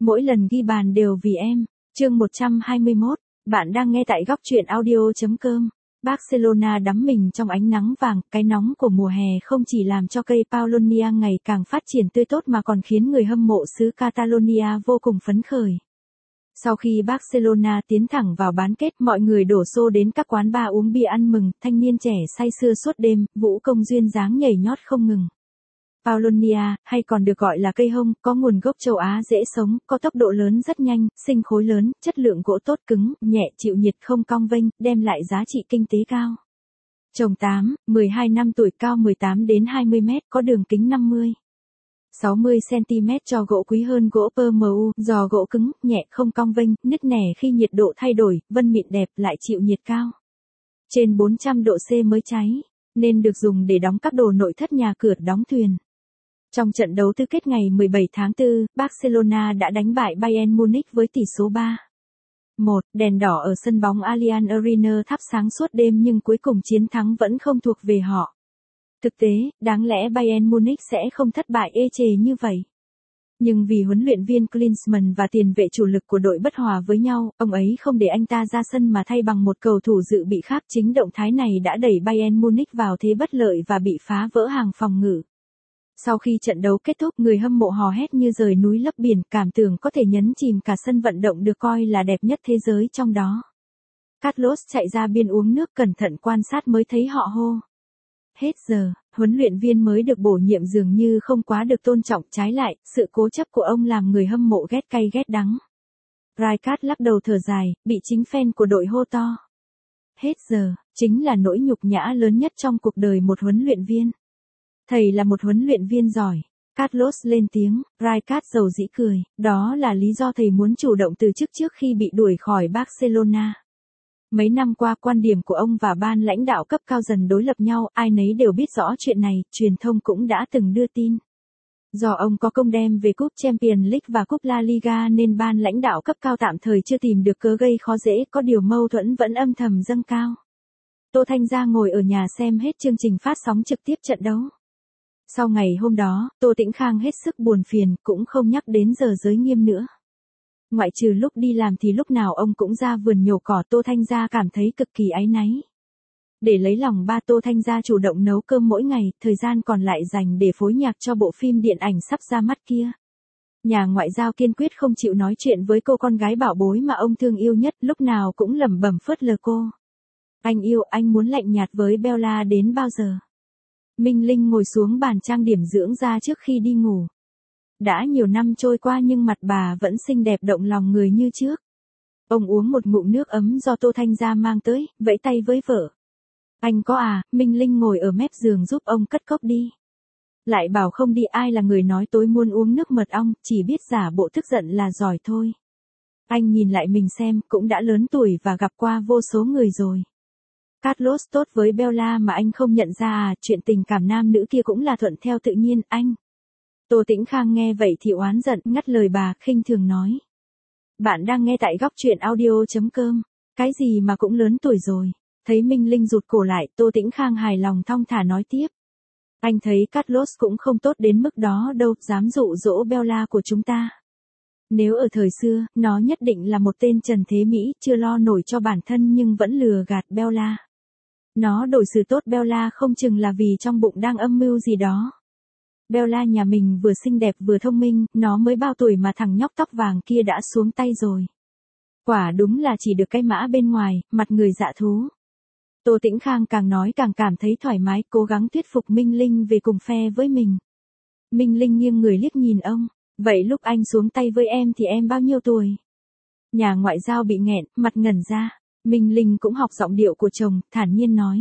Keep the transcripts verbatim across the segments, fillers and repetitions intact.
Mỗi lần ghi bàn đều vì em. Chương một trăm hai mươi mốt, bạn đang nghe tại góc truyện audio.com. Barcelona đắm mình trong ánh nắng vàng, cái nóng của mùa hè không chỉ làm cho cây Paulownia ngày càng phát triển tươi tốt mà còn khiến người hâm mộ xứ Catalonia vô cùng phấn khởi. Sau khi Barcelona tiến thẳng vào bán kết, mọi người đổ xô đến các quán bar uống bia ăn mừng, thanh niên trẻ say sưa suốt đêm, vũ công duyên dáng nhảy nhót không ngừng. Paulownia, hay còn được gọi là cây hông, có nguồn gốc châu Á dễ sống, có tốc độ lớn rất nhanh, sinh khối lớn, chất lượng gỗ tốt cứng, nhẹ chịu nhiệt không cong vênh, đem lại giá trị kinh tế cao. Trồng tám, mười hai năm tuổi, cao mười tám đến hai mươi mét, có đường kính năm mươi, sáu mươi xăng-ti-mét, cho gỗ quý hơn gỗ pê em u, giò gỗ cứng, nhẹ không cong vênh, nứt nẻ khi nhiệt độ thay đổi, vân mịn đẹp lại chịu nhiệt cao. Trên bốn trăm độ C mới cháy, nên được dùng để đóng các đồ nội thất nhà cửa, đóng thuyền. Trong trận đấu tứ kết ngày mười bảy tháng tư, Barcelona đã đánh bại Bayern Munich với tỷ số ba một, đèn đỏ ở sân bóng Allianz Arena thắp sáng suốt đêm nhưng cuối cùng chiến thắng vẫn không thuộc về họ. Thực tế, đáng lẽ Bayern Munich sẽ không thất bại ê chề như vậy. Nhưng vì huấn luyện viên Klinsmann và tiền vệ chủ lực của đội bất hòa với nhau, ông ấy không để anh ta ra sân mà thay bằng một cầu thủ dự bị khác. Chính động thái này đã đẩy Bayern Munich vào thế bất lợi và bị phá vỡ hàng phòng ngự. Sau khi trận đấu kết thúc, người hâm mộ hò hét như rời núi lấp biển, cảm tưởng có thể nhấn chìm cả sân vận động được coi là đẹp nhất thế giới trong đó. Carlos chạy ra biên uống nước, cẩn thận quan sát mới thấy họ hô. Hết giờ, huấn luyện viên mới được bổ nhiệm dường như không quá được tôn trọng, trái lại, sự cố chấp của ông làm người hâm mộ ghét cay ghét đắng. Rijkaard lắc đầu thở dài, bị chính fan của đội hô to. Hết giờ, chính là nỗi nhục nhã lớn nhất trong cuộc đời một huấn luyện viên. Thầy là một huấn luyện viên giỏi. Carlos lên tiếng, Rijkaard dầu dĩ cười, đó là lý do thầy muốn chủ động từ chức trước khi bị đuổi khỏi Barcelona. Mấy năm qua, quan điểm của ông và ban lãnh đạo cấp cao dần đối lập nhau, ai nấy đều biết rõ chuyện này, truyền thông cũng đã từng đưa tin. Do ông có công đem về cúp Champions League và cúp La Liga nên ban lãnh đạo cấp cao tạm thời chưa tìm được cớ gây khó dễ, có điều mâu thuẫn vẫn âm thầm dâng cao. Tô Thanh Gia ngồi ở nhà xem hết chương trình phát sóng trực tiếp trận đấu. Sau ngày hôm đó, Tô Tĩnh Khang hết sức buồn phiền, cũng không nhắc đến giờ giới nghiêm nữa. Ngoại trừ lúc đi làm thì lúc nào ông cũng ra vườn nhổ cỏ. Tô Thanh Gia cảm thấy cực kỳ áy náy. Để lấy lòng ba, Tô Thanh Gia chủ động nấu cơm mỗi ngày, thời gian còn lại dành để phối nhạc cho bộ phim điện ảnh sắp ra mắt kia. Nhà ngoại giao kiên quyết không chịu nói chuyện với cô con gái bảo bối mà ông thương yêu nhất, lúc nào cũng lẩm bẩm phớt lờ cô. Anh yêu, anh muốn lạnh nhạt với Bella đến bao giờ? Minh Linh ngồi xuống bàn trang điểm dưỡng da trước khi đi ngủ. Đã nhiều năm trôi qua nhưng mặt bà vẫn xinh đẹp động lòng người như trước. Ông uống một ngụm nước ấm do Tô Thanh Gia mang tới, vẫy tay với vợ. Anh có à? Minh Linh ngồi ở mép giường giúp ông cất cốc đi. Lại bảo không đi, ai là người nói tối muốn uống nước mật ong, chỉ biết giả bộ tức giận là giỏi thôi. Anh nhìn lại mình xem, cũng đã lớn tuổi và gặp qua vô số người rồi. Carlos tốt với Bella mà anh không nhận ra à, chuyện tình cảm nam nữ kia cũng là thuận theo tự nhiên, anh. Tô Tĩnh Khang nghe vậy thì oán giận, ngắt lời bà, khinh thường nói. Bạn đang nghe tại góc truyện audio.com, cái gì mà cũng lớn tuổi rồi. Thấy Minh Linh rụt cổ lại, Tô Tĩnh Khang hài lòng thong thả nói tiếp. Anh thấy Carlos cũng không tốt đến mức đó đâu, dám dụ dỗ Bella của chúng ta. Nếu ở thời xưa, nó nhất định là một tên trần thế Mỹ, chưa lo nổi cho bản thân nhưng vẫn lừa gạt Bella. Nó đối xử tốt Bella không chừng là vì trong bụng đang âm mưu gì đó. Bella nhà mình vừa xinh đẹp vừa thông minh, nó mới bao tuổi mà thằng nhóc tóc vàng kia đã xuống tay rồi. Quả đúng là chỉ được cái mã bên ngoài, mặt người dạ thú. Tô Tĩnh Khang càng nói càng cảm thấy thoải mái, cố gắng thuyết phục Minh Linh về cùng phe với mình. Minh Linh nghiêng người liếc nhìn ông, vậy lúc anh xuống tay với em thì em bao nhiêu tuổi? Nhà ngoại giao bị nghẹn, mặt ngẩn ra. Minh Linh cũng học giọng điệu của chồng, thản nhiên nói.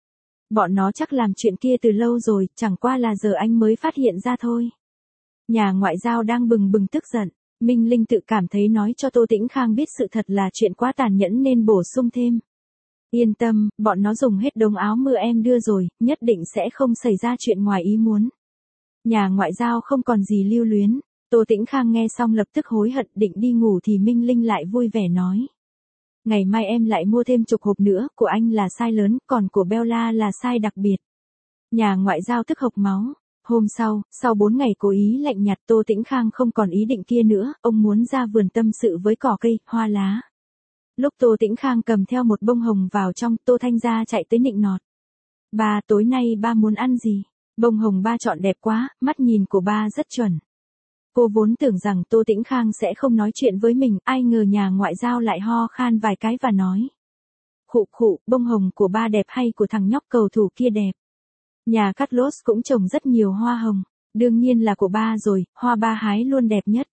Bọn nó chắc làm chuyện kia từ lâu rồi, chẳng qua là giờ anh mới phát hiện ra thôi. Nhà ngoại giao đang bừng bừng tức giận. Minh Linh tự cảm thấy nói cho Tô Tĩnh Khang biết sự thật là chuyện quá tàn nhẫn nên bổ sung thêm. Yên tâm, bọn nó dùng hết đống áo mưa em đưa rồi, nhất định sẽ không xảy ra chuyện ngoài ý muốn. Nhà ngoại giao không còn gì lưu luyến. Tô Tĩnh Khang nghe xong lập tức hối hận, định đi ngủ thì Minh Linh lại vui vẻ nói. Ngày mai em lại mua thêm chục hộp nữa, của anh là size lớn, còn của Bella là size đặc biệt. Nhà ngoại giao tức hộc máu. Hôm sau, sau bốn ngày cố ý lạnh nhạt, Tô Tĩnh Khang không còn ý định kia nữa, ông muốn ra vườn tâm sự với cỏ cây, hoa lá. Lúc Tô Tĩnh Khang cầm theo một bông hồng vào trong, Tô Thanh Gia chạy tới nịnh nọt. Ba, tối nay ba muốn ăn gì? Bông hồng ba chọn đẹp quá, mắt nhìn của ba rất chuẩn. Cô vốn tưởng rằng Tô Tĩnh Khang sẽ không nói chuyện với mình, ai ngờ nhà ngoại giao lại ho khan vài cái và nói. Khụ khụ, bông hồng của ba đẹp hay của thằng nhóc cầu thủ kia đẹp? Nhà Carlos cũng trồng rất nhiều hoa hồng, đương nhiên là của ba rồi, hoa ba hái luôn đẹp nhất.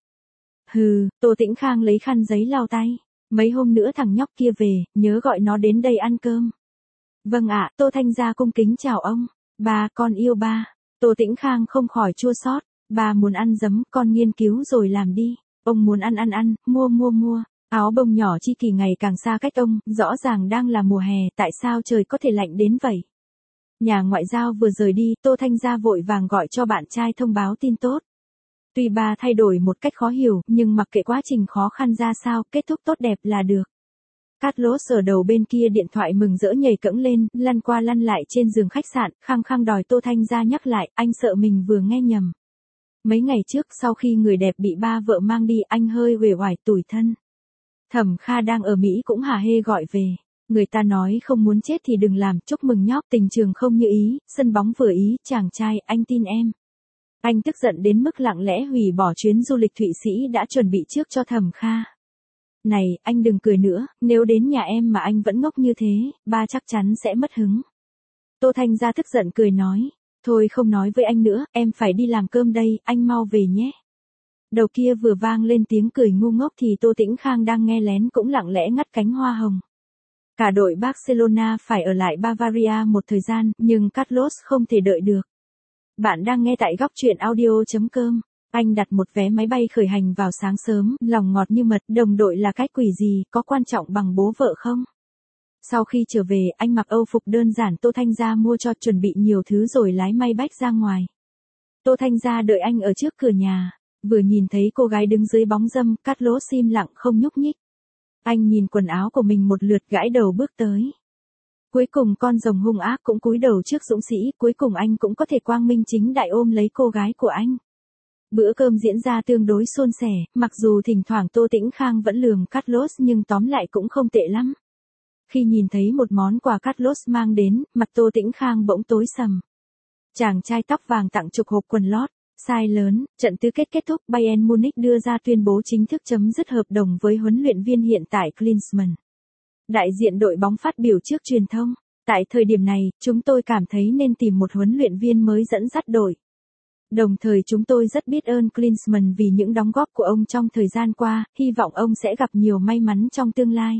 Hừ, Tô Tĩnh Khang lấy khăn giấy lau tay. Mấy hôm nữa thằng nhóc kia về, nhớ gọi nó đến đây ăn cơm. Vâng ạ, Tô Thanh Gia cung kính chào ông. Ba, con yêu ba. Tô Tĩnh Khang không khỏi chua xót. Ba muốn ăn giấm, con nghiên cứu rồi làm đi. Ông muốn ăn ăn ăn, mua mua mua. Áo bông nhỏ chi kỳ ngày càng xa cách ông, rõ ràng đang là mùa hè, tại sao trời có thể lạnh đến vậy? Nhà ngoại giao vừa rời đi, Tô Thanh Gia vội vàng gọi cho bạn trai thông báo tin tốt. Tuy ba thay đổi một cách khó hiểu, nhưng mặc kệ quá trình khó khăn ra sao, kết thúc tốt đẹp là được. Carlos ở đầu bên kia điện thoại mừng rỡ nhảy cẫng lên, lăn qua lăn lại trên giường khách sạn, khăng khăng đòi Tô Thanh Gia nhắc lại, anh sợ mình vừa nghe nhầm. Mấy ngày trước sau khi người đẹp bị ba vợ mang đi, anh hơi uể oải tủi thân. Thẩm Kha đang ở Mỹ cũng hả hê gọi về. Người ta nói không muốn chết thì đừng làm, chúc mừng nhóc, tình trường không như ý, sân bóng vừa ý, chàng trai, anh tin em. Anh tức giận đến mức lặng lẽ hủy bỏ chuyến du lịch Thụy Sĩ đã chuẩn bị trước cho Thẩm Kha. Này, anh đừng cười nữa, nếu đến nhà em mà anh vẫn ngốc như thế, ba chắc chắn sẽ mất hứng. Tô Thanh Gia tức giận cười nói, thôi không nói với anh nữa, em phải đi làm cơm đây, anh mau về nhé. Đầu kia vừa vang lên tiếng cười ngu ngốc thì Tô Tĩnh Khang đang nghe lén cũng lặng lẽ ngắt cánh hoa hồng. Cả đội Barcelona phải ở lại Bavaria một thời gian, nhưng Carlos không thể đợi được. Bạn đang nghe tại góc truyện audio chấm com. Anh đặt một vé máy bay khởi hành vào sáng sớm, lòng ngọt như mật, đồng đội là cái quỷ gì, có quan trọng bằng bố vợ không? Sau khi trở về, anh mặc âu phục đơn giản Tô Thanh Gia mua cho, chuẩn bị nhiều thứ rồi lái may bách ra ngoài. Tô Thanh Gia đợi anh ở trước cửa nhà, vừa nhìn thấy cô gái đứng dưới bóng râm, Carlos im lặng không nhúc nhích. Anh nhìn quần áo của mình một lượt gãi đầu bước tới. Cuối cùng con rồng hung ác cũng cúi đầu trước dũng sĩ, cuối cùng anh cũng có thể quang minh chính đại ôm lấy cô gái của anh. Bữa cơm diễn ra tương đối suôn sẻ, mặc dù thỉnh thoảng Tô Tĩnh Khang vẫn lườm Carlos nhưng tóm lại cũng không tệ lắm. Khi nhìn thấy một món quà Carlos mang đến, mặt Tô Tĩnh Khang bỗng tối sầm. Chàng trai tóc vàng tặng chục hộp quần lót. Sai lớn, trận tứ kết kết thúc, Bayern Munich đưa ra tuyên bố chính thức chấm dứt hợp đồng với huấn luyện viên hiện tại Klinsmann. Đại diện đội bóng phát biểu trước truyền thông. Tại thời điểm này, chúng tôi cảm thấy nên tìm một huấn luyện viên mới dẫn dắt đội. Đồng thời chúng tôi rất biết ơn Klinsmann vì những đóng góp của ông trong thời gian qua, hy vọng ông sẽ gặp nhiều may mắn trong tương lai.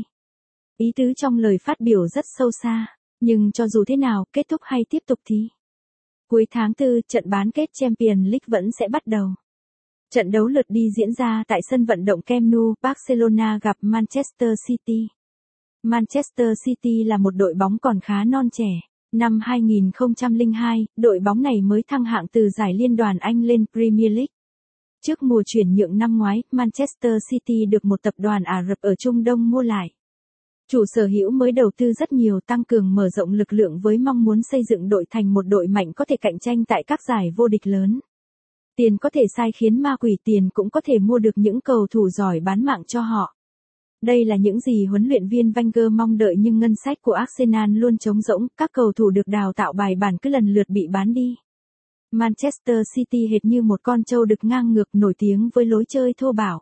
Ý tứ trong lời phát biểu rất sâu xa, nhưng cho dù thế nào, kết thúc hay tiếp tục thì... Cuối tháng tư, trận bán kết Champions League vẫn sẽ bắt đầu. Trận đấu lượt đi diễn ra tại sân vận động Camp Nou, Barcelona gặp Manchester City. Manchester City là một đội bóng còn khá non trẻ. Năm hai nghìn không trăm lẻ hai, đội bóng này mới thăng hạng từ giải Liên đoàn Anh lên Premier League. Trước mùa chuyển nhượng năm ngoái, Manchester City được một tập đoàn Ả Rập ở Trung Đông mua lại. Chủ sở hữu mới đầu tư rất nhiều, tăng cường mở rộng lực lượng với mong muốn xây dựng đội thành một đội mạnh có thể cạnh tranh tại các giải vô địch lớn. Tiền có thể sai khiến ma quỷ, tiền cũng có thể mua được những cầu thủ giỏi bán mạng cho họ. Đây là những gì huấn luyện viên Wenger mong đợi nhưng ngân sách của Arsenal luôn trống rỗng, các cầu thủ được đào tạo bài bản cứ lần lượt bị bán đi. Manchester City hệt như một con trâu đực ngang ngược, nổi tiếng với lối chơi thô bạo.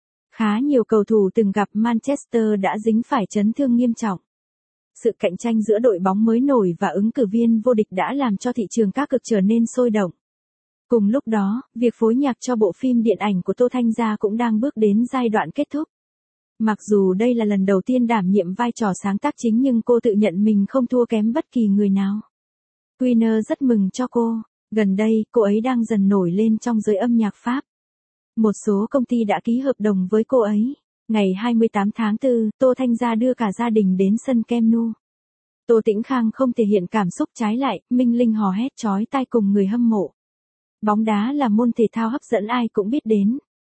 Khá nhiều cầu thủ từng gặp Manchester đã dính phải chấn thương nghiêm trọng. Sự cạnh tranh giữa đội bóng mới nổi và ứng cử viên vô địch đã làm cho thị trường cá cược trở nên sôi động. Cùng lúc đó, việc phối nhạc cho bộ phim điện ảnh của Tô Thanh Gia cũng đang bước đến giai đoạn kết thúc. Mặc dù đây là lần đầu tiên đảm nhiệm vai trò sáng tác chính nhưng cô tự nhận mình không thua kém bất kỳ người nào. Winner rất mừng cho cô. Gần đây, cô ấy đang dần nổi lên trong giới âm nhạc Pháp. Một số công ty đã ký hợp đồng với cô ấy. Ngày hai mươi tám tháng tư, Tô Thanh Gia đưa cả gia đình đến sân Camp Nou. Tô Tĩnh Khang không thể hiện cảm xúc, trái lại, Minh Linh hò hét chói tai cùng người hâm mộ. Bóng đá là môn thể thao hấp dẫn ai cũng biết đến.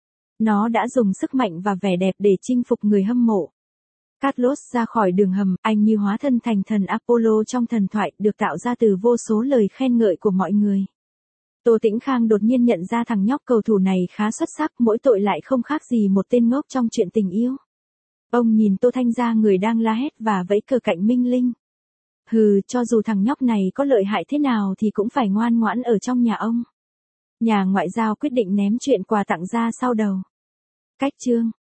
Nó đã dùng sức mạnh và vẻ đẹp để chinh phục người hâm mộ. Carlos ra khỏi đường hầm, anh như hóa thân thành thần Apollo trong thần thoại, được tạo ra từ vô số lời khen ngợi của mọi người. Tô Tĩnh Khang đột nhiên nhận ra thằng nhóc cầu thủ này khá xuất sắc, mỗi tội lại không khác gì một tên ngốc trong chuyện tình yêu. Ông nhìn Tô Thanh Gia người đang la hét và vẫy cờ cạnh Minh Linh. Hừ, cho dù thằng nhóc này có lợi hại thế nào thì cũng phải ngoan ngoãn ở trong nhà ông. Nhà ngoại giao quyết định ném chuyện quà tặng ra sau đầu. Cách chương